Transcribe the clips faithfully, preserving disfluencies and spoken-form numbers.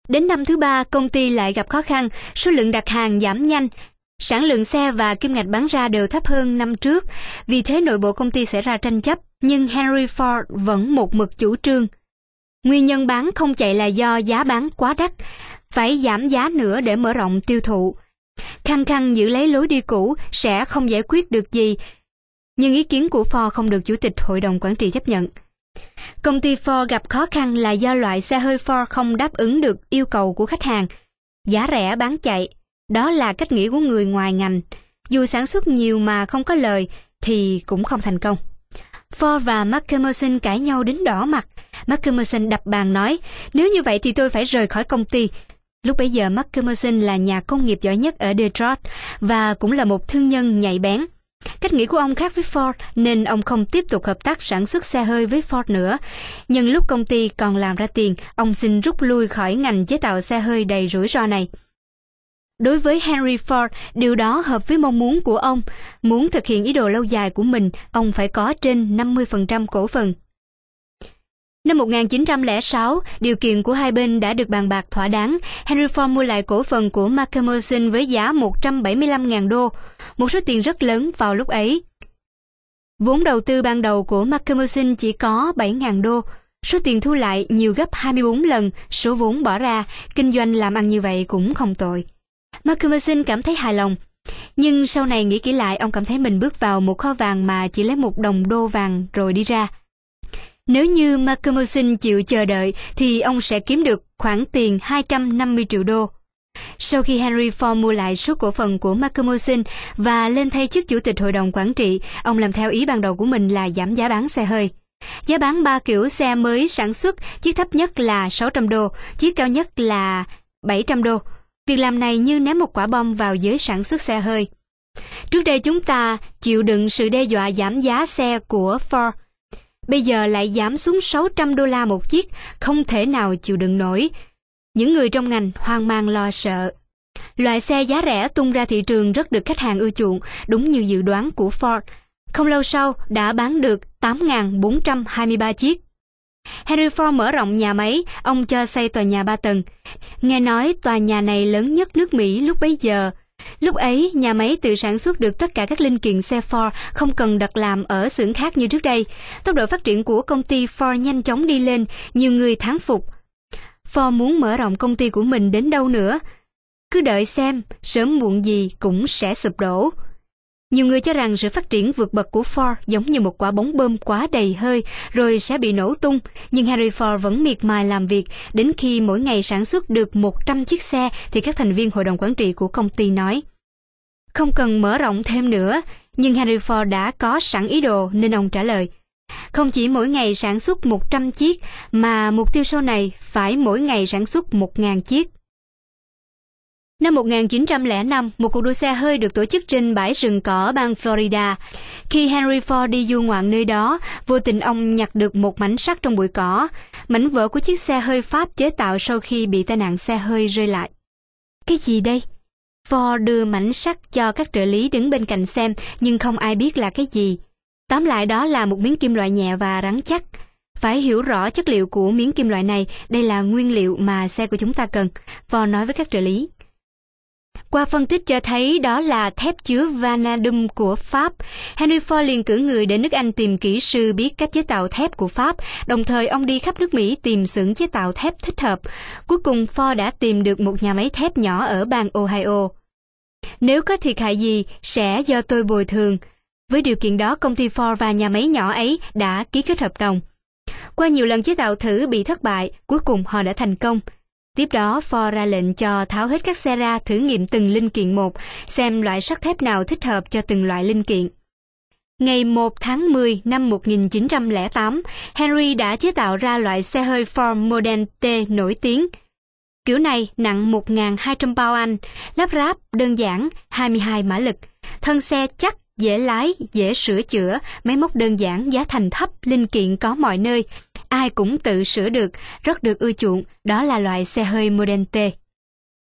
Đến năm thứ ba, công ty lại gặp khó khăn, số lượng đặt hàng giảm nhanh, sản lượng xe và kim ngạch bán ra đều thấp hơn năm trước, vì thế nội bộ công ty xảy ra tranh chấp, nhưng Henry Ford vẫn một mực chủ trương. Nguyên nhân bán không chạy là do giá bán quá đắt, phải giảm giá nữa để mở rộng tiêu thụ. Khăng khăng giữ lấy lối đi cũ sẽ không giải quyết được gì, nhưng ý kiến của Ford không được Chủ tịch Hội đồng Quản trị chấp nhận. Công ty Ford gặp khó khăn là do loại xe hơi Ford không đáp ứng được yêu cầu của khách hàng. Giá rẻ bán chạy, đó là cách nghĩ của người ngoài ngành. Dù sản xuất nhiều mà không có lời thì cũng không thành công. Ford và Mark Emerson cãi nhau đến đỏ mặt. Mark Emerson đập bàn nói, nếu như vậy thì tôi phải rời khỏi công ty. Lúc bấy giờ Mark Emerson là nhà công nghiệp giỏi nhất ở Detroit và cũng là một thương nhân nhạy bén. Cách nghĩ của ông khác với Ford nên ông không tiếp tục hợp tác sản xuất xe hơi với Ford nữa. Nhưng lúc công ty còn làm ra tiền, ông xin rút lui khỏi ngành chế tạo xe hơi đầy rủi ro này. Đối với Henry Ford, điều đó hợp với mong muốn của ông. Muốn thực hiện ý đồ lâu dài của mình, ông phải có trên năm mươi phần trăm cổ phần. Năm một nghìn chín trăm lẻ sáu, điều kiện của hai bên đã được bàn bạc thỏa đáng. Henry Ford mua lại cổ phần của Mark Emerson với giá một trăm bảy mươi lăm nghìn đô, một số tiền rất lớn vào lúc ấy. Vốn đầu tư ban đầu của Mark Emerson chỉ có bảy nghìn đô. Số tiền thu lại nhiều gấp hai mươi bốn lần số vốn bỏ ra, kinh doanh làm ăn như vậy cũng không tồi. Mark Emerson cảm thấy hài lòng. Nhưng sau này nghĩ kỹ lại, ông cảm thấy mình bước vào một kho vàng mà chỉ lấy một đồng đô vàng rồi đi ra. Nếu như Mark Emerson chịu chờ đợi thì ông sẽ kiếm được khoản tiền hai trăm năm mươi triệu đô. Sau khi Henry Ford mua lại số cổ phần của Mark Emerson và lên thay chức chủ tịch hội đồng quản trị, ông làm theo ý ban đầu của mình là giảm giá bán xe hơi. Giá bán ba kiểu xe mới sản xuất, chiếc thấp nhất là sáu trăm đô, chiếc cao nhất là bảy trăm đô. Việc làm này như ném một quả bom vào giới sản xuất xe hơi. Trước đây chúng ta chịu đựng sự đe dọa giảm giá xe của Ford. Bây giờ lại giảm xuống sáu trăm đô la một chiếc, không thể nào chịu đựng nổi. Những người trong ngành hoang mang lo sợ. Loại xe giá rẻ tung ra thị trường rất được khách hàng ưa chuộng, đúng như dự đoán của Ford. Không lâu sau đã bán được tám nghìn bốn trăm hai mươi ba chiếc. Henry Ford mở rộng nhà máy, ông cho xây tòa nhà ba tầng. Nghe nói tòa nhà này lớn nhất nước Mỹ lúc bấy giờ. Lúc ấy, nhà máy tự sản xuất được tất cả các linh kiện xe Ford, không cần đặt làm ở xưởng khác như trước đây. Tốc độ phát triển của công ty Ford nhanh chóng đi lên, nhiều người thán phục. Ford muốn mở rộng công ty của mình đến đâu nữa? Cứ đợi xem, sớm muộn gì cũng sẽ sụp đổ. Nhiều người cho rằng sự phát triển vượt bậc của Ford giống như một quả bóng bơm quá đầy hơi rồi sẽ bị nổ tung, nhưng Henry Ford vẫn miệt mài làm việc. Đến khi mỗi ngày sản xuất được một trăm chiếc xe thì các thành viên hội đồng quản trị của công ty nói không cần mở rộng thêm nữa, nhưng Henry Ford đã có sẵn ý đồ nên ông trả lời không chỉ mỗi ngày sản xuất một trăm chiếc mà mục tiêu sau này phải mỗi ngày sản xuất một nghìn chiếc. Năm một nghìn chín trăm lẻ năm, một cuộc đua xe hơi được tổ chức trên bãi rừng cỏ bang Florida. Khi Henry Ford đi du ngoạn nơi đó, vô tình ông nhặt được một mảnh sắt trong bụi cỏ, mảnh vỡ của chiếc xe hơi Pháp chế tạo sau khi bị tai nạn xe hơi rơi lại. Cái gì đây? Ford đưa mảnh sắt cho các trợ lý đứng bên cạnh xem, nhưng không ai biết là cái gì. Tóm lại đó là một miếng kim loại nhẹ và rắn chắc. Phải hiểu rõ chất liệu của miếng kim loại này, đây là nguyên liệu mà xe của chúng ta cần, Ford nói với các trợ lý. Qua phân tích cho thấy đó là thép chứa vanadium của Pháp. Henry Ford liền cử người đến nước Anh tìm kỹ sư biết cách chế tạo thép của Pháp, đồng thời ông đi khắp nước Mỹ tìm xưởng chế tạo thép thích hợp. Cuối cùng Ford đã tìm được một nhà máy thép nhỏ ở bang Ohio. Nếu có thiệt hại gì, sẽ do tôi bồi thường. Với điều kiện đó, công ty Ford và nhà máy nhỏ ấy đã ký kết hợp đồng. Qua nhiều lần chế tạo thử bị thất bại, cuối cùng họ đã thành công. Tiếp đó, Ford ra lệnh cho tháo hết các xe ra thử nghiệm từng linh kiện một, xem loại sắt thép nào thích hợp cho từng loại linh kiện. Ngày một tháng mười năm một nghìn chín trăm lẻ tám, Henry đã chế tạo ra loại xe hơi Ford Model T nổi tiếng. Kiểu này nặng một nghìn hai trăm pound Anh, lắp ráp đơn giản, hai mươi hai mã lực, thân xe chắc, dễ lái, dễ sửa chữa, máy móc đơn giản, giá thành thấp, linh kiện có mọi nơi. Ai cũng tự sửa được, rất được ưa chuộng, đó là loại xe hơi Model T.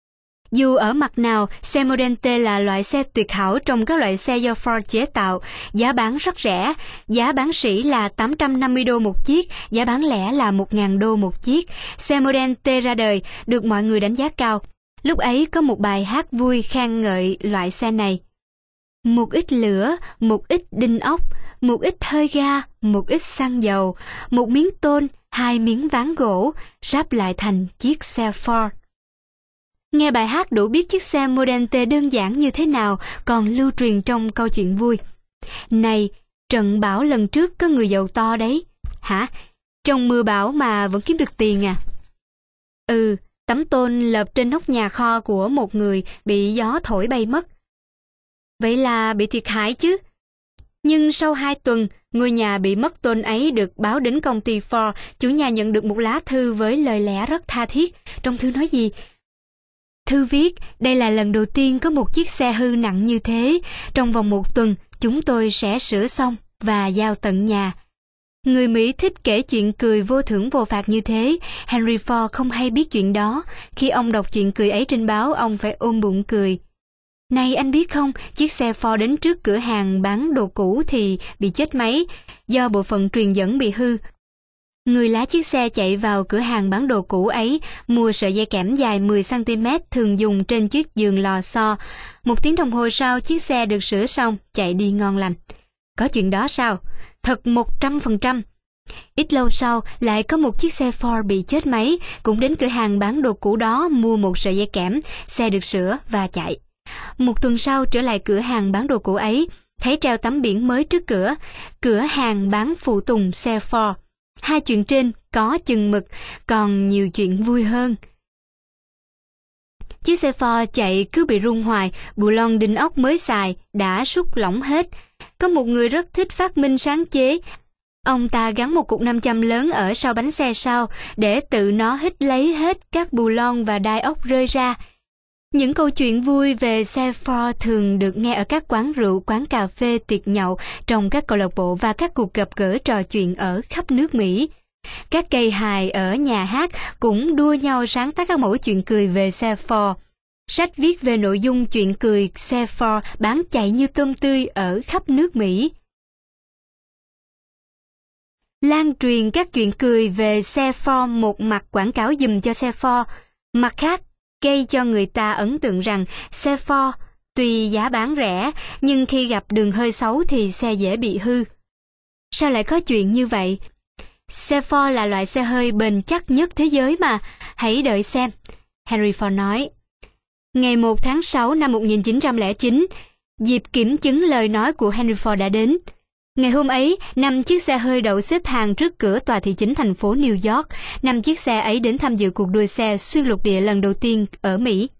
Dù ở mặt nào, xe Model T là loại xe tuyệt hảo trong các loại xe do Ford chế tạo, giá bán rất rẻ, giá bán sỉ là tám trăm năm mươi đô một chiếc, giá bán lẻ là một nghìn đô một chiếc. Xe Model T ra đời, được mọi người đánh giá cao. Lúc ấy có một bài hát vui khen ngợi loại xe này. Một ít lửa, một ít đinh ốc, một ít hơi ga, một ít xăng dầu, một miếng tôn, hai miếng ván gỗ, ráp lại thành chiếc xe Ford. Nghe bài hát đủ biết chiếc xe Model T đơn giản như thế nào còn lưu truyền trong câu chuyện vui. Này, Trần bảo lần trước có người giàu to đấy. Hả? Trong mưa bão mà vẫn kiếm được tiền à? Ừ, tấm tôn lợp trên nóc nhà kho của một người bị gió thổi bay mất. Vậy là bị thiệt hại chứ. Nhưng sau hai tuần, ngôi nhà bị mất tôn ấy được báo đến công ty Ford. Chủ nhà nhận được một lá thư với lời lẽ rất tha thiết. Trong thư nói gì? Thư viết, đây là lần đầu tiên có một chiếc xe hư nặng như thế. Trong vòng một tuần, chúng tôi sẽ sửa xong và giao tận nhà. Người Mỹ thích kể chuyện cười vô thưởng vô phạt như thế. Henry Ford không hay biết chuyện đó. Khi ông đọc chuyện cười ấy trên báo, ông phải ôm bụng cười. Này anh biết không, chiếc xe Ford đến trước cửa hàng bán đồ cũ thì bị chết máy, do bộ phận truyền dẫn bị hư. Người lái chiếc xe chạy vào cửa hàng bán đồ cũ ấy, mua sợi dây kẽm dài mười xăng ti mét thường dùng trên chiếc giường lò xo. Một tiếng đồng hồ sau, chiếc xe được sửa xong, chạy đi ngon lành. Có chuyện đó sao? Thật một trăm phần trăm. Ít lâu sau, lại có một chiếc xe Ford bị chết máy, cũng đến cửa hàng bán đồ cũ đó mua một sợi dây kẽm, xe được sửa và chạy. Một tuần sau trở lại cửa hàng bán đồ cũ ấy, thấy treo tấm biển mới trước cửa, cửa hàng bán phụ tùng xe Ford. Hai chuyện trên có chừng mực, còn nhiều chuyện vui hơn. Chiếc xe Ford chạy cứ bị rung hoài, bù lon đinh ốc mới xài đã sút lỏng hết. Có một người rất thích phát minh sáng chế. Ông ta gắn một cục nam châm lớn ở sau bánh xe sau để tự nó hít lấy hết các bù lon và đai ốc rơi ra. Những câu chuyện vui về xe Ford thường được nghe ở các quán rượu, quán cà phê, tiệc nhậu, trong các câu lạc bộ và các cuộc gặp gỡ trò chuyện ở khắp nước Mỹ. Các cây hài ở nhà hát cũng đua nhau sáng tác các mẫu chuyện cười về xe Ford. Sách viết về nội dung chuyện cười xe Ford bán chạy như tôm tươi ở khắp nước Mỹ. Lan truyền các chuyện cười về xe Ford, một mặt quảng cáo giùm cho xe Ford, mặt khác gây cho người ta ấn tượng rằng xe Ford tuy giá bán rẻ nhưng khi gặp đường hơi xấu thì xe dễ bị hư. Sao lại có chuyện như vậy? Xe Ford là loại xe hơi bền chắc nhất thế giới mà, hãy đợi xem. Henry Ford nói. Ngày một tháng sáu năm một nghìn chín trăm lẻ chín, dịp kiểm chứng lời nói của Henry Ford đã đến. Ngày hôm ấy, năm chiếc xe hơi đậu xếp hàng trước cửa tòa thị chính thành phố New York. Năm chiếc xe ấy đến tham dự cuộc đua xe xuyên lục địa lần đầu tiên ở Mỹ.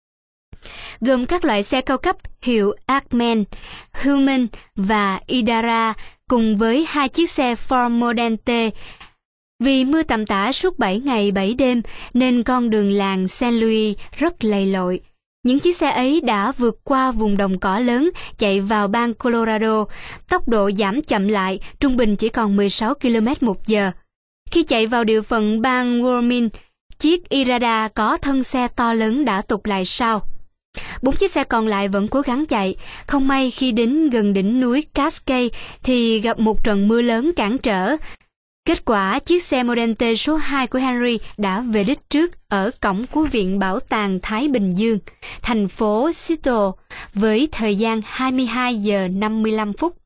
Gồm các loại xe cao cấp hiệu Acme, Human và Idara cùng với hai chiếc xe Ford Model T. Vì mưa tầm tã suốt bảy ngày bảy đêm nên con đường làng Saint Louis rất lầy lội. Những chiếc xe ấy đã vượt qua vùng đồng cỏ lớn chạy vào bang Colorado, tốc độ giảm chậm lại, trung bình chỉ còn mười sáu ki lô mét một giờ. Khi chạy vào địa phận bang Wyoming, chiếc Irada có thân xe to lớn đã tụt lại sau. Bốn chiếc xe còn lại vẫn cố gắng chạy. Không may khi đến gần đỉnh núi Cascade thì gặp một trận mưa lớn cản trở. Kết quả, chiếc xe Model T số hai của Henry đã về đích trước ở cổng của Viện Bảo tàng Thái Bình Dương, thành phố Seattle, với thời gian hai mươi hai giờ năm mươi lăm phút.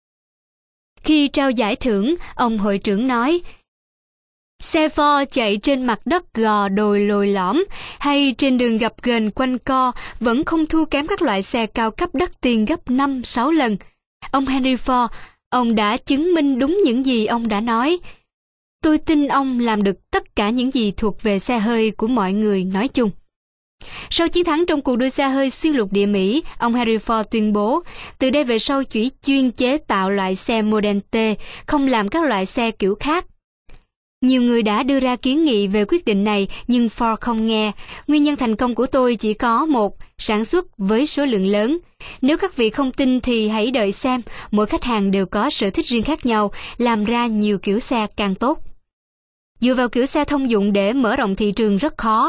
Khi trao giải thưởng, ông hội trưởng nói, xe Ford chạy trên mặt đất gò đồi lồi lõm hay trên đường gập ghềnh quanh co vẫn không thua kém các loại xe cao cấp đắt tiền gấp năm sáu lần. Ông Henry Ford, ông đã chứng minh đúng những gì ông đã nói. Tôi tin ông làm được tất cả những gì thuộc về xe hơi của mọi người nói chung. Sau chiến thắng trong cuộc đua xe hơi xuyên lục địa Mỹ, ông Henry Ford tuyên bố, từ đây về sau chỉ chuyên chế tạo loại xe Model T, không làm các loại xe kiểu khác. Nhiều người đã đưa ra kiến nghị về quyết định này, nhưng Ford không nghe. Nguyên nhân thành công của tôi chỉ có một, sản xuất với số lượng lớn. Nếu các vị không tin thì hãy đợi xem, mỗi khách hàng đều có sở thích riêng khác nhau, làm ra nhiều kiểu xe càng tốt. Dựa vào kiểu xe thông dụng để mở rộng thị trường rất khó.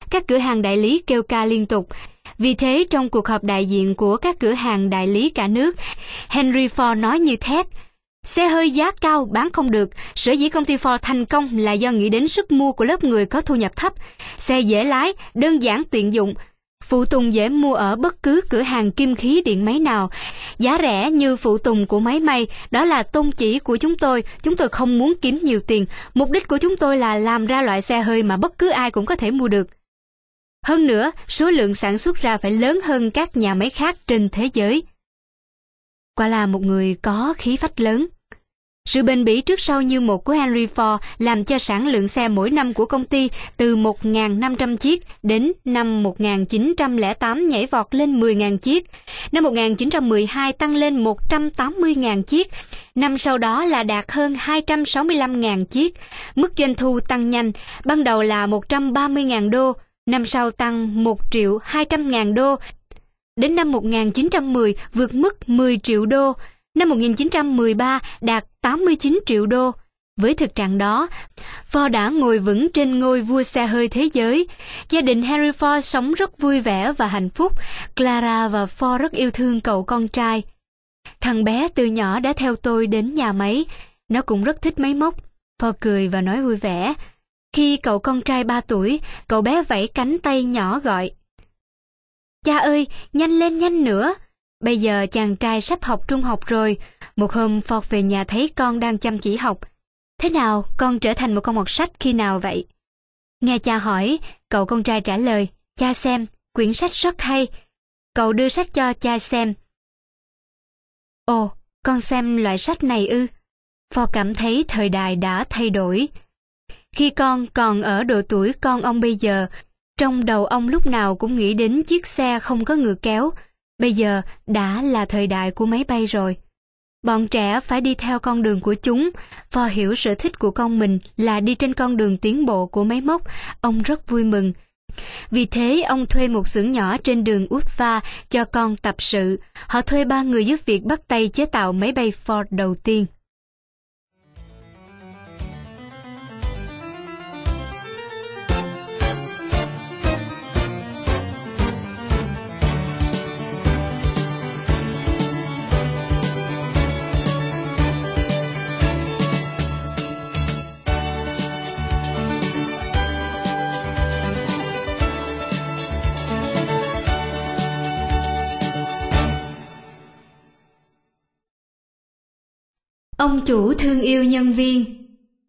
các cửa hàng đại lý kêu ca liên tục. Vì thế, trong cuộc họp đại diện của các cửa hàng đại lý cả nước, Henry Ford nói như thét: xe hơi giá cao bán không được, sở dĩ công ty Ford thành công là do nghĩ đến sức mua của lớp người có thu nhập thấp. Xe dễ lái, đơn giản tiện dụng, phụ tùng dễ mua ở bất cứ cửa hàng kim khí điện máy nào. Giá rẻ như phụ tùng của máy may, đó là tôn chỉ của chúng tôi. Chúng tôi không muốn kiếm nhiều tiền. Mục đích của chúng tôi là làm ra loại xe hơi mà bất cứ ai cũng có thể mua được. Hơn nữa, số lượng sản xuất ra phải lớn hơn các nhà máy khác trên thế giới. Quả là một người có khí phách lớn. Sự bền bỉ trước sau như một của Henry Ford làm cho sản lượng xe mỗi năm của công ty từ một nghìn năm trăm chiếc đến năm một nghìn chín trăm lẻ tám nhảy vọt lên mười nghìn chiếc. Năm một nghìn chín trăm mười hai tăng lên một trăm tám mươi nghìn chiếc. Năm sau đó là đạt hơn hai trăm sáu mươi lăm nghìn chiếc. Mức doanh thu tăng nhanh, ban đầu là một trăm ba mươi nghìn đô, năm sau tăng một triệu hai trăm nghìn đô. Đến năm một nghìn chín trăm mười vượt mức mười triệu đô. Năm một nghìn chín trăm mười ba đạt tám mươi chín triệu đô. Với thực trạng đó, Ford đã ngồi vững trên ngôi vua xe hơi thế giới. Gia đình Henry Ford sống rất vui vẻ và hạnh phúc. Clara và Ford rất yêu thương cậu con trai. Thằng bé từ nhỏ đã theo tôi đến nhà máy. Nó cũng rất thích máy móc. Ford cười và nói vui vẻ. Khi cậu con trai ba tuổi, cậu bé vẫy cánh tay nhỏ gọi: cha ơi, nhanh lên nhanh nữa. Bây giờ chàng trai sắp học trung học rồi. Một hôm Ford về nhà thấy con đang chăm chỉ học. Thế nào, con trở thành một con mọt sách khi nào vậy? Nghe cha hỏi, cậu con trai trả lời: cha xem, quyển sách rất hay. Cậu đưa sách cho cha xem. Ồ, con xem loại sách này ư? Ford cảm thấy thời đại đã thay đổi. Khi con còn ở độ tuổi con ông bây giờ, trong đầu ông lúc nào cũng nghĩ đến chiếc xe không có ngựa kéo. Bây giờ đã là thời đại của máy bay rồi. Bọn trẻ phải đi theo con đường của chúng. Ford hiểu sở thích của con mình là đi trên con đường tiến bộ của máy móc. Ông rất vui mừng. Vì thế, ông thuê một xưởng nhỏ trên đường Utva cho con tập sự. Họ thuê ba người giúp việc bắt tay chế tạo máy bay Ford đầu tiên. Ông chủ thương yêu nhân viên.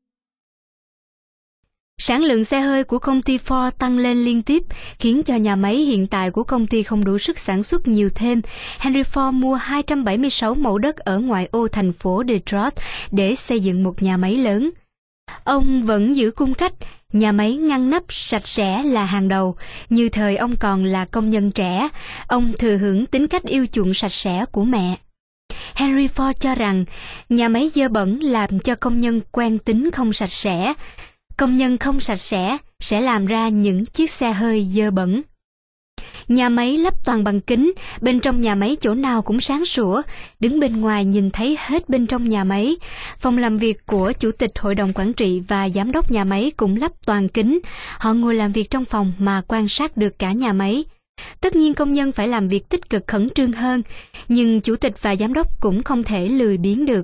Sản lượng xe hơi của công ty Ford tăng lên liên tiếp, khiến cho nhà máy hiện tại của công ty không đủ sức sản xuất nhiều thêm. Henry Ford mua hai trăm bảy mươi sáu mẫu đất ở ngoại ô thành phố Detroit để xây dựng một nhà máy lớn. Ông vẫn giữ cung cách, nhà máy ngăn nắp sạch sẽ là hàng đầu. Như thời ông còn là công nhân trẻ, ông thừa hưởng tính cách yêu chuộng sạch sẽ của mẹ. Henry Ford cho rằng nhà máy dơ bẩn làm cho công nhân quen tính không sạch sẽ. Công nhân không sạch sẽ sẽ làm ra những chiếc xe hơi dơ bẩn. Nhà máy lắp toàn bằng kính, bên trong nhà máy chỗ nào cũng sáng sủa, đứng bên ngoài nhìn thấy hết bên trong nhà máy. Phòng làm việc của chủ tịch hội đồng quản trị và giám đốc nhà máy cũng lắp toàn kính. Họ ngồi làm việc trong phòng mà quan sát được cả nhà máy. Tất nhiên công nhân phải làm việc tích cực khẩn trương hơn, nhưng chủ tịch và giám đốc cũng không thể lười biếng được.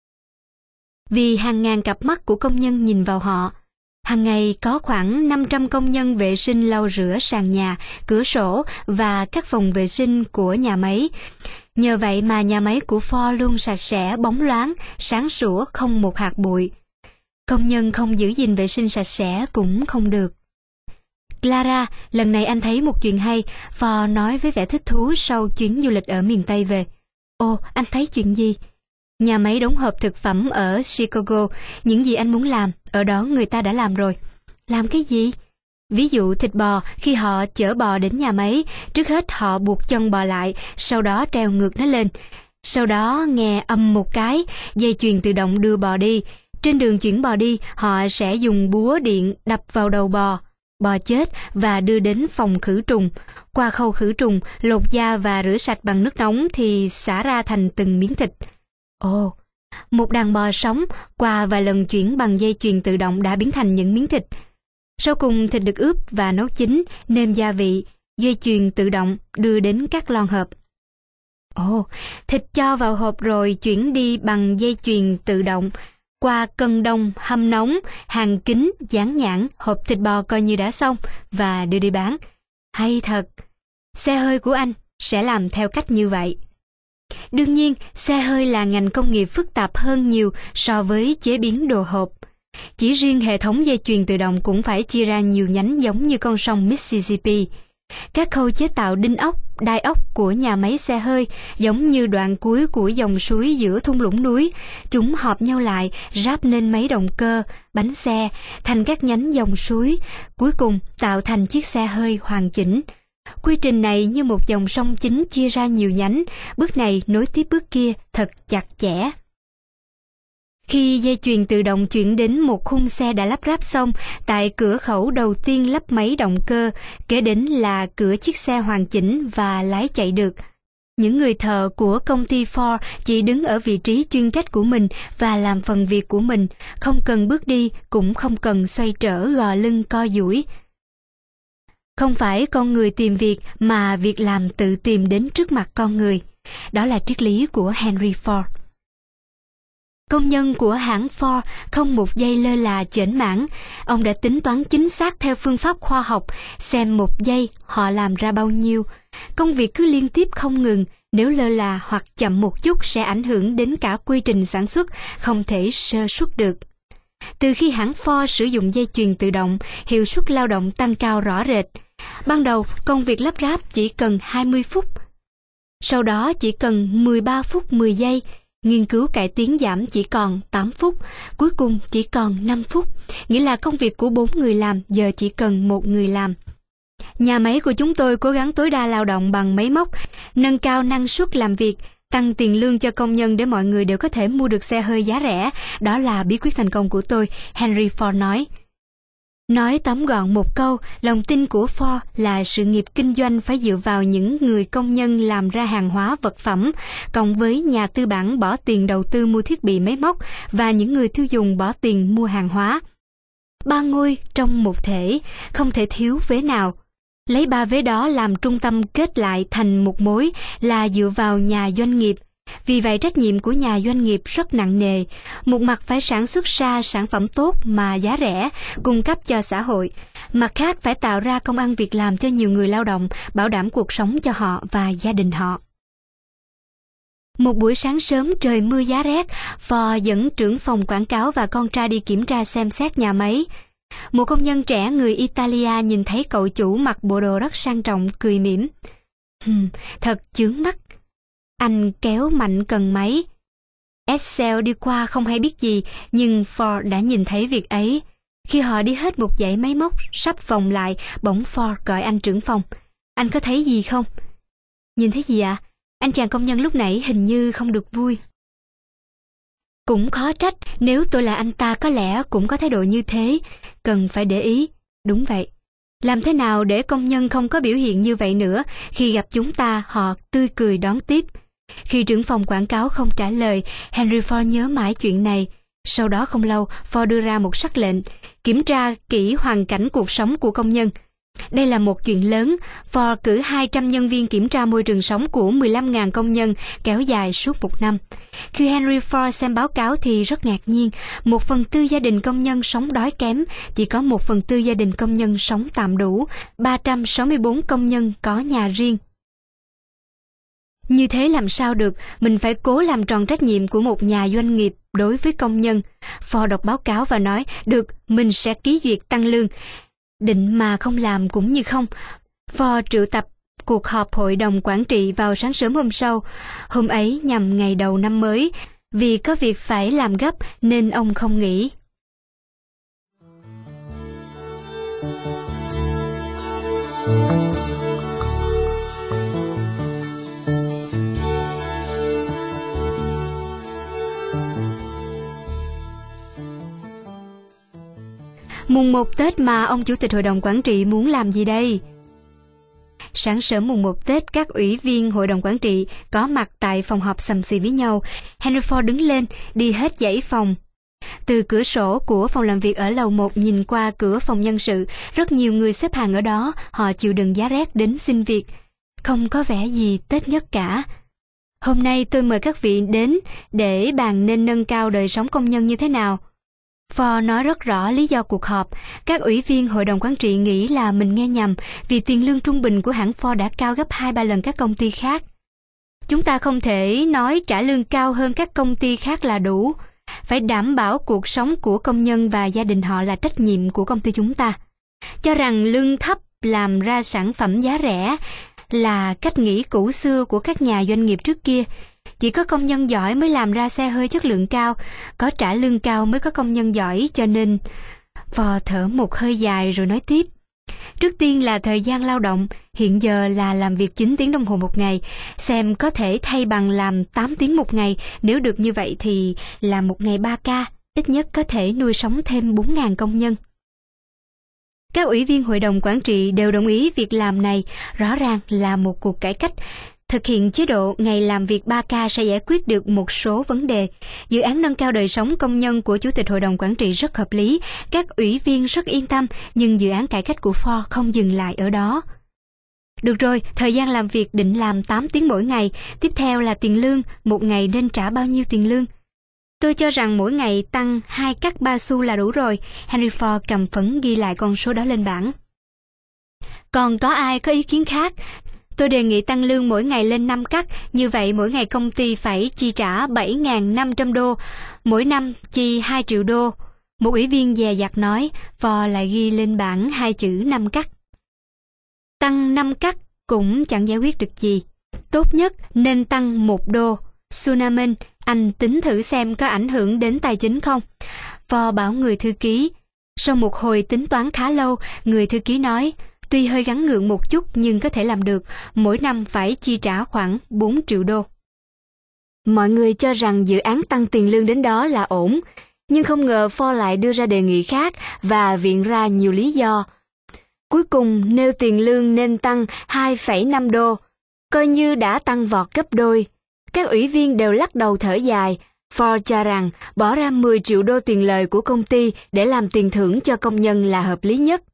Vì hàng ngàn cặp mắt của công nhân nhìn vào họ. Hàng ngày có khoảng năm trăm công nhân vệ sinh lau rửa sàn nhà, cửa sổ và các phòng vệ sinh của nhà máy. Nhờ vậy mà nhà máy của Ford luôn sạch sẽ, bóng loáng, sáng sủa, không một hạt bụi. Công nhân không giữ gìn vệ sinh sạch sẽ cũng không được. Clara, lần này anh thấy một chuyện hay, Ford nói với vẻ thích thú sau chuyến du lịch ở miền Tây về. Ồ, anh thấy chuyện gì? Nhà máy đóng hộp thực phẩm ở Chicago, những gì anh muốn làm, ở đó người ta đã làm rồi. Làm cái gì? Ví dụ thịt bò, khi họ chở bò đến nhà máy, trước hết họ buộc chân bò lại, sau đó treo ngược nó lên. Sau đó nghe ầm một cái, dây chuyền tự động đưa bò đi. Trên đường chuyển bò đi, họ sẽ dùng búa điện đập vào đầu bò. Bò chết và đưa đến phòng khử trùng. Qua khâu khử trùng, lột da và rửa sạch bằng nước nóng thì xả ra thành từng miếng thịt. Ồ, một đàn bò sống qua vài lần chuyển bằng dây chuyền tự động đã biến thành những miếng thịt. Sau cùng thịt được ướp và nấu chín, nêm gia vị, dây chuyền tự động đưa đến các lon hộp. Ồ, thịt cho vào hộp rồi chuyển đi bằng dây chuyền tự động, qua cân đông, hâm nóng, hàng kính, dán nhãn, hộp thịt bò coi như đã xong và đưa đi bán. Hay thật, xe hơi của anh sẽ làm theo cách như vậy. Đương nhiên, xe hơi là ngành công nghiệp phức tạp hơn nhiều so với chế biến đồ hộp. Chỉ riêng hệ thống dây chuyền tự động cũng phải chia ra nhiều nhánh giống như con sông Mississippi. Các khâu chế tạo đinh ốc, đai ốc của nhà máy xe hơi giống như đoạn cuối của dòng suối giữa thung lũng núi. Chúng hợp nhau lại, ráp nên máy động cơ, bánh xe, thành các nhánh dòng suối, cuối cùng tạo thành chiếc xe hơi hoàn chỉnh. Quy trình này như một dòng sông chính chia ra nhiều nhánh, bước này nối tiếp bước kia thật chặt chẽ. Khi dây chuyền tự động chuyển đến một khung xe đã lắp ráp xong, tại cửa khẩu đầu tiên lắp máy động cơ, kế đến là cửa chiếc xe hoàn chỉnh và lái chạy được. Những người thợ của công ty Ford chỉ đứng ở vị trí chuyên trách của mình và làm phần việc của mình, không cần bước đi, cũng không cần xoay trở gò lưng co duỗi. Không phải con người tìm việc mà việc làm tự tìm đến trước mặt con người. Đó là triết lý của Henry Ford. Công nhân của hãng Ford không một giây lơ là chểnh mảng. Ông đã tính toán chính xác theo phương pháp khoa học, xem một giây họ làm ra bao nhiêu. Công việc cứ liên tiếp không ngừng, nếu lơ là hoặc chậm một chút sẽ ảnh hưởng đến cả quy trình sản xuất, không thể sơ suất được. Từ khi hãng Ford sử dụng dây chuyền tự động, hiệu suất lao động tăng cao rõ rệt. Ban đầu, công việc lắp ráp chỉ cần hai mươi phút. Sau đó chỉ cần mười ba phút mười giây. Nghiên cứu cải tiến giảm chỉ còn tám phút, cuối cùng chỉ còn năm phút, nghĩa là công việc của bốn người làm giờ chỉ cần một người làm. Nhà máy của chúng tôi cố gắng tối đa lao động bằng máy móc, nâng cao năng suất làm việc, tăng tiền lương cho công nhân để mọi người đều có thể mua được xe hơi giá rẻ. Đó là bí quyết thành công của tôi, Henry Ford nói. Nói tóm gọn một câu, lòng tin của Ford là sự nghiệp kinh doanh phải dựa vào những người công nhân làm ra hàng hóa vật phẩm, cộng với nhà tư bản bỏ tiền đầu tư mua thiết bị máy móc và những người tiêu dùng bỏ tiền mua hàng hóa. Ba ngôi trong một thể, không thể thiếu vế nào. Lấy ba vế đó làm trung tâm kết lại thành một mối là dựa vào nhà doanh nghiệp. Vì vậy trách nhiệm của nhà doanh nghiệp rất nặng nề. Một mặt phải sản xuất ra sản phẩm tốt mà giá rẻ, cung cấp cho xã hội. Mặt khác phải tạo ra công ăn việc làm cho nhiều người lao động, bảo đảm cuộc sống cho họ và gia đình họ. Một buổi sáng sớm trời mưa giá rét, Ford dẫn trưởng phòng quảng cáo và con trai đi kiểm tra xem xét nhà máy. Một công nhân trẻ người Italia nhìn thấy cậu chủ mặc bộ đồ rất sang trọng, cười mỉm. Hừm, thật chướng mắt. Anh kéo mạnh cần máy. Excel đi qua không hay biết gì, nhưng Ford đã nhìn thấy việc ấy. Khi họ đi hết một dãy máy móc, sắp vòng lại, bỗng Ford gọi anh trưởng phòng. Anh có thấy gì không? Nhìn thấy gì ạ? À? Anh chàng công nhân lúc nãy hình như không được vui. Cũng khó trách, nếu tôi là anh ta có lẽ cũng có thái độ như thế. Cần phải để ý. Đúng vậy. Làm thế nào để công nhân không có biểu hiện như vậy nữa? Khi gặp chúng ta, họ tươi cười đón tiếp. Khi trưởng phòng quảng cáo không trả lời, Henry Ford nhớ mãi chuyện này. Sau đó không lâu, Ford đưa ra một sắc lệnh, kiểm tra kỹ hoàn cảnh cuộc sống của công nhân. Đây là một chuyện lớn. Ford cử hai trăm nhân viên kiểm tra môi trường sống của mười lăm nghìn công nhân kéo dài suốt một năm. Khi Henry Ford xem báo cáo thì rất ngạc nhiên. Một phần tư gia đình công nhân sống đói kém, chỉ có một phần tư gia đình công nhân sống tạm đủ, ba trăm sáu mươi bốn công nhân có nhà riêng. Như thế làm sao được, mình phải cố làm tròn trách nhiệm của một nhà doanh nghiệp đối với công nhân. Ford đọc báo cáo và nói, được, mình sẽ ký duyệt tăng lương. Định mà không làm cũng như không. Ford triệu tập cuộc họp hội đồng quản trị vào sáng sớm hôm sau. Hôm ấy nhằm ngày đầu năm mới. Vì có việc phải làm gấp nên ông không nghỉ. Mùng một Tết mà ông chủ tịch hội đồng quản trị muốn làm gì đây? Sáng sớm mùng một Tết, các ủy viên hội đồng quản trị có mặt tại phòng họp xầm xì với nhau. Henry Ford đứng lên, đi hết dãy phòng. Từ cửa sổ của phòng làm việc ở lầu một nhìn qua cửa phòng nhân sự, rất nhiều người xếp hàng ở đó, họ chịu đựng giá rét đến xin việc. Không có vẻ gì Tết nhất cả. Hôm nay tôi mời các vị đến để bàn nên nâng cao đời sống công nhân như thế nào. Ford nói rất rõ lý do cuộc họp. Các ủy viên hội đồng quản trị nghĩ là mình nghe nhầm vì tiền lương trung bình của hãng Ford đã cao gấp hai ba lần các công ty khác. Chúng ta không thể nói trả lương cao hơn các công ty khác là đủ. Phải đảm bảo cuộc sống của công nhân và gia đình họ là trách nhiệm của công ty chúng ta. Cho rằng lương thấp làm ra sản phẩm giá rẻ là cách nghĩ cũ xưa của các nhà doanh nghiệp trước kia. Chỉ có công nhân giỏi mới làm ra xe hơi chất lượng cao, có trả lương cao mới có công nhân giỏi, cho nên... Ford thở một hơi dài rồi nói tiếp. Trước tiên là thời gian lao động, hiện giờ là làm việc chín tiếng đồng hồ một ngày, xem có thể thay bằng làm tám tiếng một ngày, nếu được như vậy thì làm một ngày ba ca, ít nhất có thể nuôi sống thêm bốn nghìn công nhân. Các ủy viên hội đồng quản trị đều đồng ý việc làm này, rõ ràng là một cuộc cải cách. Thực hiện chế độ ngày làm việc ba ca sẽ giải quyết được một số vấn đề. Dự án nâng cao đời sống công nhân của Chủ tịch Hội đồng Quản trị rất hợp lý, các ủy viên rất yên tâm, nhưng dự án cải cách của Ford không dừng lại ở đó. Được rồi, thời gian làm việc định làm tám tiếng mỗi ngày, tiếp theo là tiền lương, một ngày nên trả bao nhiêu tiền lương? Tôi cho rằng mỗi ngày tăng hai cắt ba xu là đủ rồi. Henry Ford cầm phấn ghi lại con số đó lên bảng. Còn có ai có ý kiến khác? Tôi đề nghị tăng lương mỗi ngày lên năm cắt, như vậy mỗi ngày công ty phải chi trả bảy nghìn năm trăm đô, mỗi năm chi hai triệu đô. Một ủy viên dè dặt nói, Ford lại ghi lên bảng hai chữ năm cắt. Tăng năm cắt cũng chẳng giải quyết được gì. Tốt nhất nên tăng một đô. Sunamen, anh tính thử xem có ảnh hưởng đến tài chính không? Ford bảo người thư ký. Sau một hồi tính toán khá lâu, người thư ký nói, tuy hơi gắn gượng một chút nhưng có thể làm được, mỗi năm phải chi trả khoảng bốn triệu đô. Mọi người cho rằng dự án tăng tiền lương đến đó là ổn, nhưng không ngờ Ford lại đưa ra đề nghị khác và viện ra nhiều lý do. Cuối cùng nêu tiền lương nên tăng hai phẩy năm đô, coi như đã tăng vọt gấp đôi. Các ủy viên đều lắc đầu thở dài. Ford cho rằng bỏ ra mười triệu đô tiền lời của công ty để làm tiền thưởng cho công nhân là hợp lý nhất.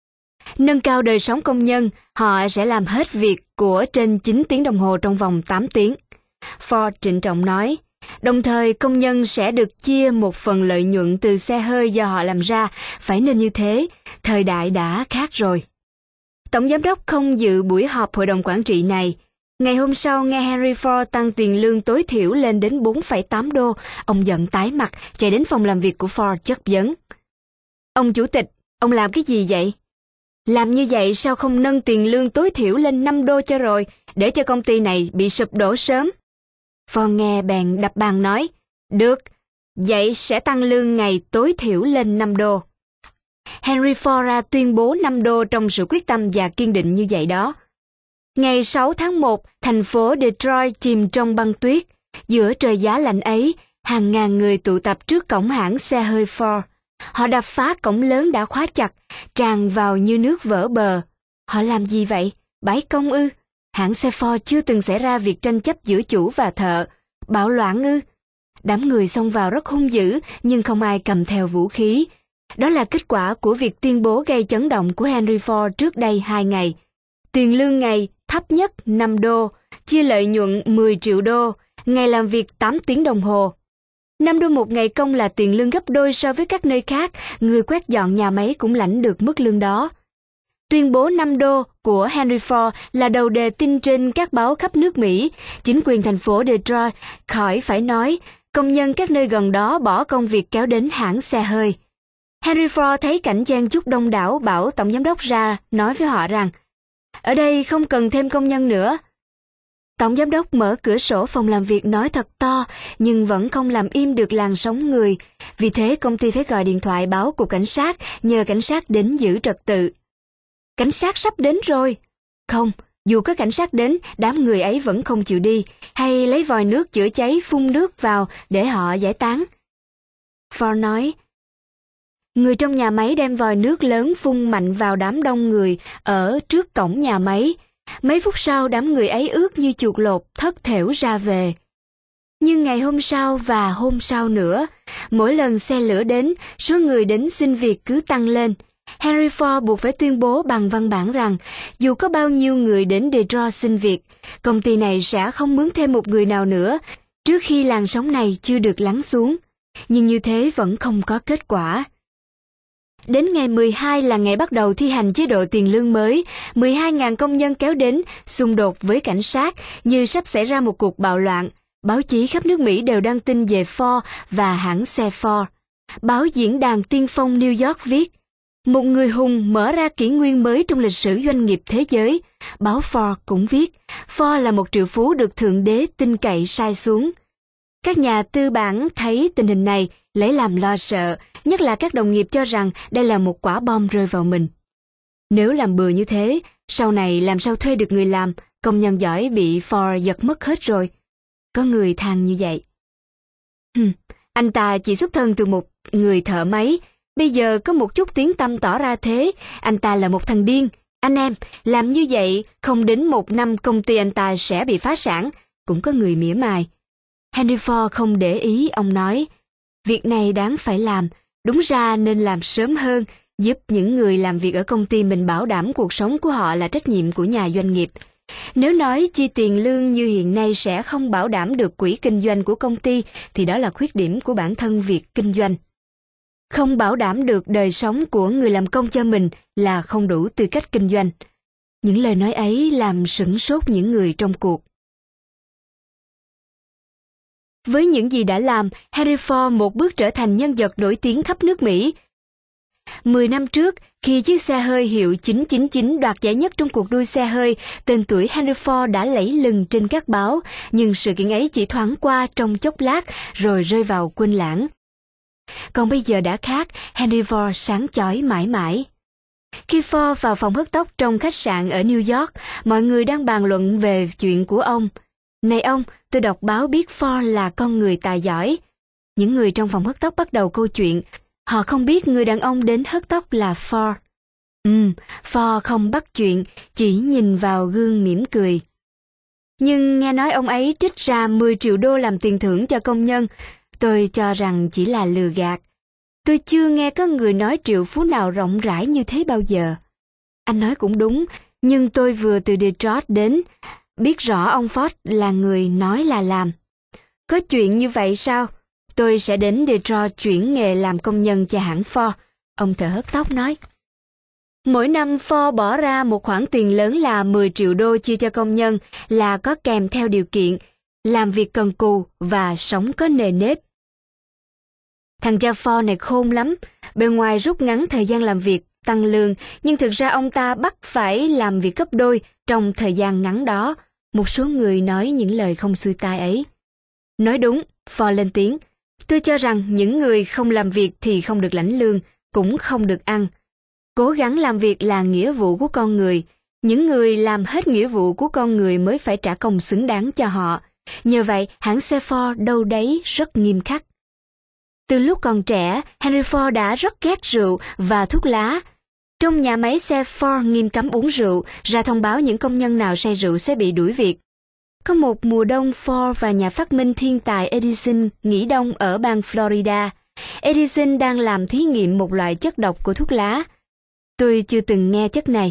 Nâng cao đời sống công nhân, họ sẽ làm hết việc của trên chín tiếng đồng hồ trong vòng tám tiếng. Ford trịnh trọng nói, đồng thời công nhân sẽ được chia một phần lợi nhuận từ xe hơi do họ làm ra, phải nên như thế, thời đại đã khác rồi. Tổng giám đốc không dự buổi họp hội đồng quản trị này. Ngày hôm sau nghe Henry Ford tăng tiền lương tối thiểu lên đến bốn phẩy tám đô, ông giận tái mặt, chạy đến phòng làm việc của Ford chất vấn. Ông chủ tịch, ông làm cái gì vậy? Làm như vậy sao không nâng tiền lương tối thiểu lên năm đô cho rồi, để cho công ty này bị sụp đổ sớm? Ford nghe bèn đập bàn nói, được, vậy sẽ tăng lương ngày tối thiểu lên năm đô. Henry Ford ra tuyên bố năm đô trong sự quyết tâm và kiên định như vậy đó. Ngày sáu tháng một, thành phố Detroit chìm trong băng tuyết. Giữa trời giá lạnh ấy, hàng ngàn người tụ tập trước cổng hãng xe hơi Ford. Họ đập phá cổng lớn đã khóa chặt, tràn vào như nước vỡ bờ. Họ làm gì vậy? Bãi công ư? Hãng xe Ford chưa từng xảy ra việc tranh chấp giữa chủ và thợ. Bạo loạn ư? Đám người xông vào rất hung dữ, nhưng không ai cầm theo vũ khí. Đó là kết quả của việc tuyên bố gây chấn động của Henry Ford trước đây hai ngày. Tiền lương ngày thấp nhất năm đô, chia lợi nhuận mười triệu đô, ngày làm việc tám tiếng đồng hồ. năm đô một ngày công là tiền lương gấp đôi so với các nơi khác, người quét dọn nhà máy cũng lãnh được mức lương đó. Tuyên bố năm đô của Henry Ford là đầu đề tin trên các báo khắp nước Mỹ. Chính quyền thành phố Detroit khỏi phải nói, công nhân các nơi gần đó bỏ công việc kéo đến hãng xe hơi. Henry Ford thấy cảnh chen chúc đông đảo, bảo tổng giám đốc ra nói với họ rằng, ở đây không cần thêm công nhân nữa. Tổng giám đốc mở cửa sổ phòng làm việc nói thật to, nhưng vẫn không làm im được làn sóng người. Vì thế công ty phải gọi điện thoại báo cục cảnh sát, nhờ cảnh sát đến giữ trật tự. Cảnh sát sắp đến rồi. Không, dù có cảnh sát đến, đám người ấy vẫn không chịu đi, hay lấy vòi nước chữa cháy phun nước vào để họ giải tán. Ford nói, người trong nhà máy đem vòi nước lớn phun mạnh vào đám đông người ở trước cổng nhà máy. Mấy phút sau đám người ấy ướt như chuột lột, thất thểu ra về. Nhưng ngày hôm sau và hôm sau nữa, mỗi lần xe lửa đến, số người đến xin việc cứ tăng lên. Henry Ford buộc phải tuyên bố bằng văn bản rằng, dù có bao nhiêu người đến Detroit xin việc, công ty này sẽ không mướn thêm một người nào nữa, trước khi làn sóng này chưa được lắng xuống. Nhưng như thế vẫn không có kết quả. Đến ngày mười hai là ngày bắt đầu thi hành chế độ tiền lương mới, mười hai nghìn công nhân kéo đến, xung đột với cảnh sát như sắp xảy ra một cuộc bạo loạn. Báo chí khắp nước Mỹ đều đăng tin về Ford và hãng xe Ford. Báo Diễn đàn Tiên phong New York viết, một người hùng mở ra kỷ nguyên mới trong lịch sử doanh nghiệp thế giới. Báo Ford cũng viết, Ford là một triệu phú được Thượng Đế tin cậy sai xuống. Các nhà tư bản thấy tình hình này lấy làm lo sợ, nhất là các đồng nghiệp cho rằng đây là một quả bom rơi vào mình. Nếu làm bừa như thế, sau này làm sao thuê được người làm, công nhân giỏi bị Ford giật mất hết rồi. Có người than như vậy. Hừm, anh ta chỉ xuất thân từ một người thợ máy, bây giờ có một chút tiếng tăm tỏ ra thế, anh ta là một thằng điên. Anh em, làm như vậy, không đến một năm công ty anh ta sẽ bị phá sản. Cũng có người mỉa mai. Henry Ford không để ý, ông nói, việc này đáng phải làm, đúng ra nên làm sớm hơn, giúp những người làm việc ở công ty mình bảo đảm cuộc sống của họ là trách nhiệm của nhà doanh nghiệp. Nếu nói chi tiền lương như hiện nay sẽ không bảo đảm được quỹ kinh doanh của công ty, thì đó là khuyết điểm của bản thân việc kinh doanh. Không bảo đảm được đời sống của người làm công cho mình là không đủ tư cách kinh doanh. Những lời nói ấy làm sửng sốt những người trong cuộc. Với những gì đã làm, Henry Ford một bước trở thành nhân vật nổi tiếng khắp nước Mỹ. Mười năm trước, khi chiếc xe hơi hiệu chín chín chín đoạt giải nhất trong cuộc đua xe hơi, tên tuổi Henry Ford đã lẫy lừng trên các báo, nhưng sự kiện ấy chỉ thoáng qua trong chốc lát rồi rơi vào quên lãng. Còn bây giờ đã khác, Henry Ford sáng chói mãi mãi. Khi Ford vào phòng hớt tóc trong khách sạn ở New York, mọi người đang bàn luận về chuyện của ông. Này ông, tôi đọc báo biết Ford là con người tài giỏi. Những người trong phòng hớt tóc bắt đầu câu chuyện. Họ không biết người đàn ông đến hớt tóc là Ford. Ừm, Ford không bắt chuyện, chỉ nhìn vào gương mỉm cười. Nhưng nghe nói ông ấy trích ra mười triệu đô làm tiền thưởng cho công nhân. Tôi cho rằng chỉ là lừa gạt. Tôi chưa nghe có người nói triệu phú nào rộng rãi như thế bao giờ. Anh nói cũng đúng, nhưng tôi vừa từ Detroit đến, biết rõ ông Ford là người nói là làm. Có chuyện như vậy sao? Tôi sẽ đến Detroit chuyển nghề làm công nhân cho hãng Ford, ông thợ hớt tóc nói. Mỗi năm Ford bỏ ra một khoản tiền lớn là mười triệu đô chia cho công nhân, là có kèm theo điều kiện làm việc cần cù và sống có nề nếp. Thằng cha Ford này khôn lắm, bề ngoài rút ngắn thời gian làm việc, tăng lương, nhưng thực ra ông ta bắt phải làm việc gấp đôi trong thời gian ngắn đó. Một số người nói những lời không xuôi tai ấy. Nói đúng, Ford lên tiếng. Tôi cho rằng những người không làm việc thì không được lãnh lương, cũng không được ăn. Cố gắng làm việc là nghĩa vụ của con người. Những người làm hết nghĩa vụ của con người mới phải trả công xứng đáng cho họ. Nhờ vậy, hãng xe Ford đâu đấy rất nghiêm khắc. Từ lúc còn trẻ, Henry Ford đã rất ghét rượu và thuốc lá. Trong nhà máy xe Ford nghiêm cấm uống rượu, ra thông báo những công nhân nào say rượu sẽ bị đuổi việc. Có một mùa đông, Ford và nhà phát minh thiên tài Edison nghỉ đông ở bang Florida. Edison đang làm thí nghiệm một loại chất độc của thuốc lá. Tôi chưa từng nghe chất này.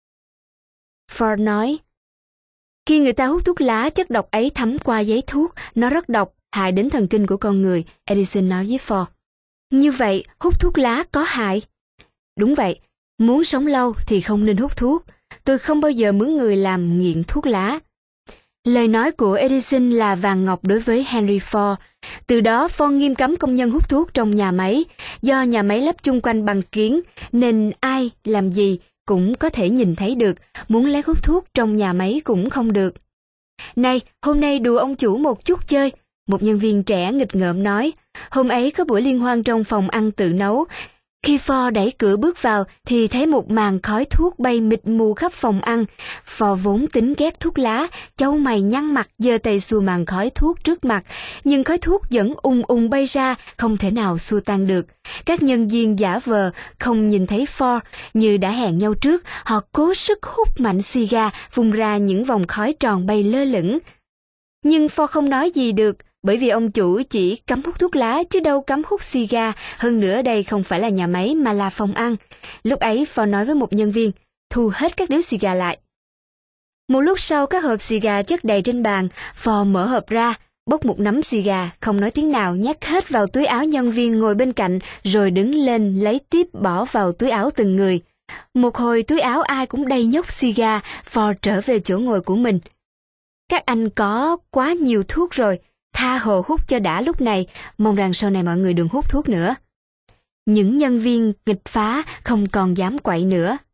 Ford nói, khi người ta hút thuốc lá, chất độc ấy thấm qua giấy thuốc, nó rất độc, hại đến thần kinh của con người, Edison nói với Ford. Như vậy, hút thuốc lá có hại? Đúng vậy, muốn sống lâu thì không nên hút thuốc. Tôi không bao giờ mướn người làm nghiện thuốc lá. Lời nói của Edison là vàng ngọc đối với Henry Ford. Từ đó Ford nghiêm cấm công nhân hút thuốc trong nhà máy. Do nhà máy lắp chung quanh bằng kiếng, nên ai làm gì cũng có thể nhìn thấy được. Muốn lén hút thuốc trong nhà máy cũng không được. Này, hôm nay đùa ông chủ một chút chơi. Một nhân viên trẻ nghịch ngợm nói. Hôm ấy có buổi liên hoan trong phòng ăn tự nấu. Khi Ford đẩy cửa bước vào thì thấy một màn khói thuốc bay mịt mù khắp phòng ăn. Ford vốn tính ghét thuốc lá, chau mày nhăn mặt giơ tay xua màn khói thuốc trước mặt, nhưng khói thuốc vẫn ùng ùng bay ra, không thể nào xua tan được. Các nhân viên giả vờ không nhìn thấy Ford, như đã hẹn nhau trước, họ cố sức hút mạnh xì gà, vung ra những vòng khói tròn bay lơ lửng. Nhưng Ford không nói gì được, Bởi vì ông chủ chỉ cấm hút thuốc lá chứ đâu cấm hút xì gà, hơn nữa đây không phải là nhà máy mà là phòng ăn. Lúc ấy Ford nói với một nhân viên, thu hết các điếu xì gà lại. Một lúc sau các hộp xì gà chất đầy trên bàn, Ford mở hộp ra, bốc một nắm xì gà, không nói tiếng nào nhét hết vào túi áo nhân viên ngồi bên cạnh, rồi đứng lên lấy tiếp bỏ vào túi áo từng người. Một hồi túi áo ai cũng đầy nhóc xì gà, Ford trở về chỗ ngồi của mình. Các anh có quá nhiều thuốc rồi, tha hồ hút cho đã lúc này, mong rằng sau này mọi người đừng hút thuốc nữa. Những nhân viên nghịch phá không còn dám quậy nữa.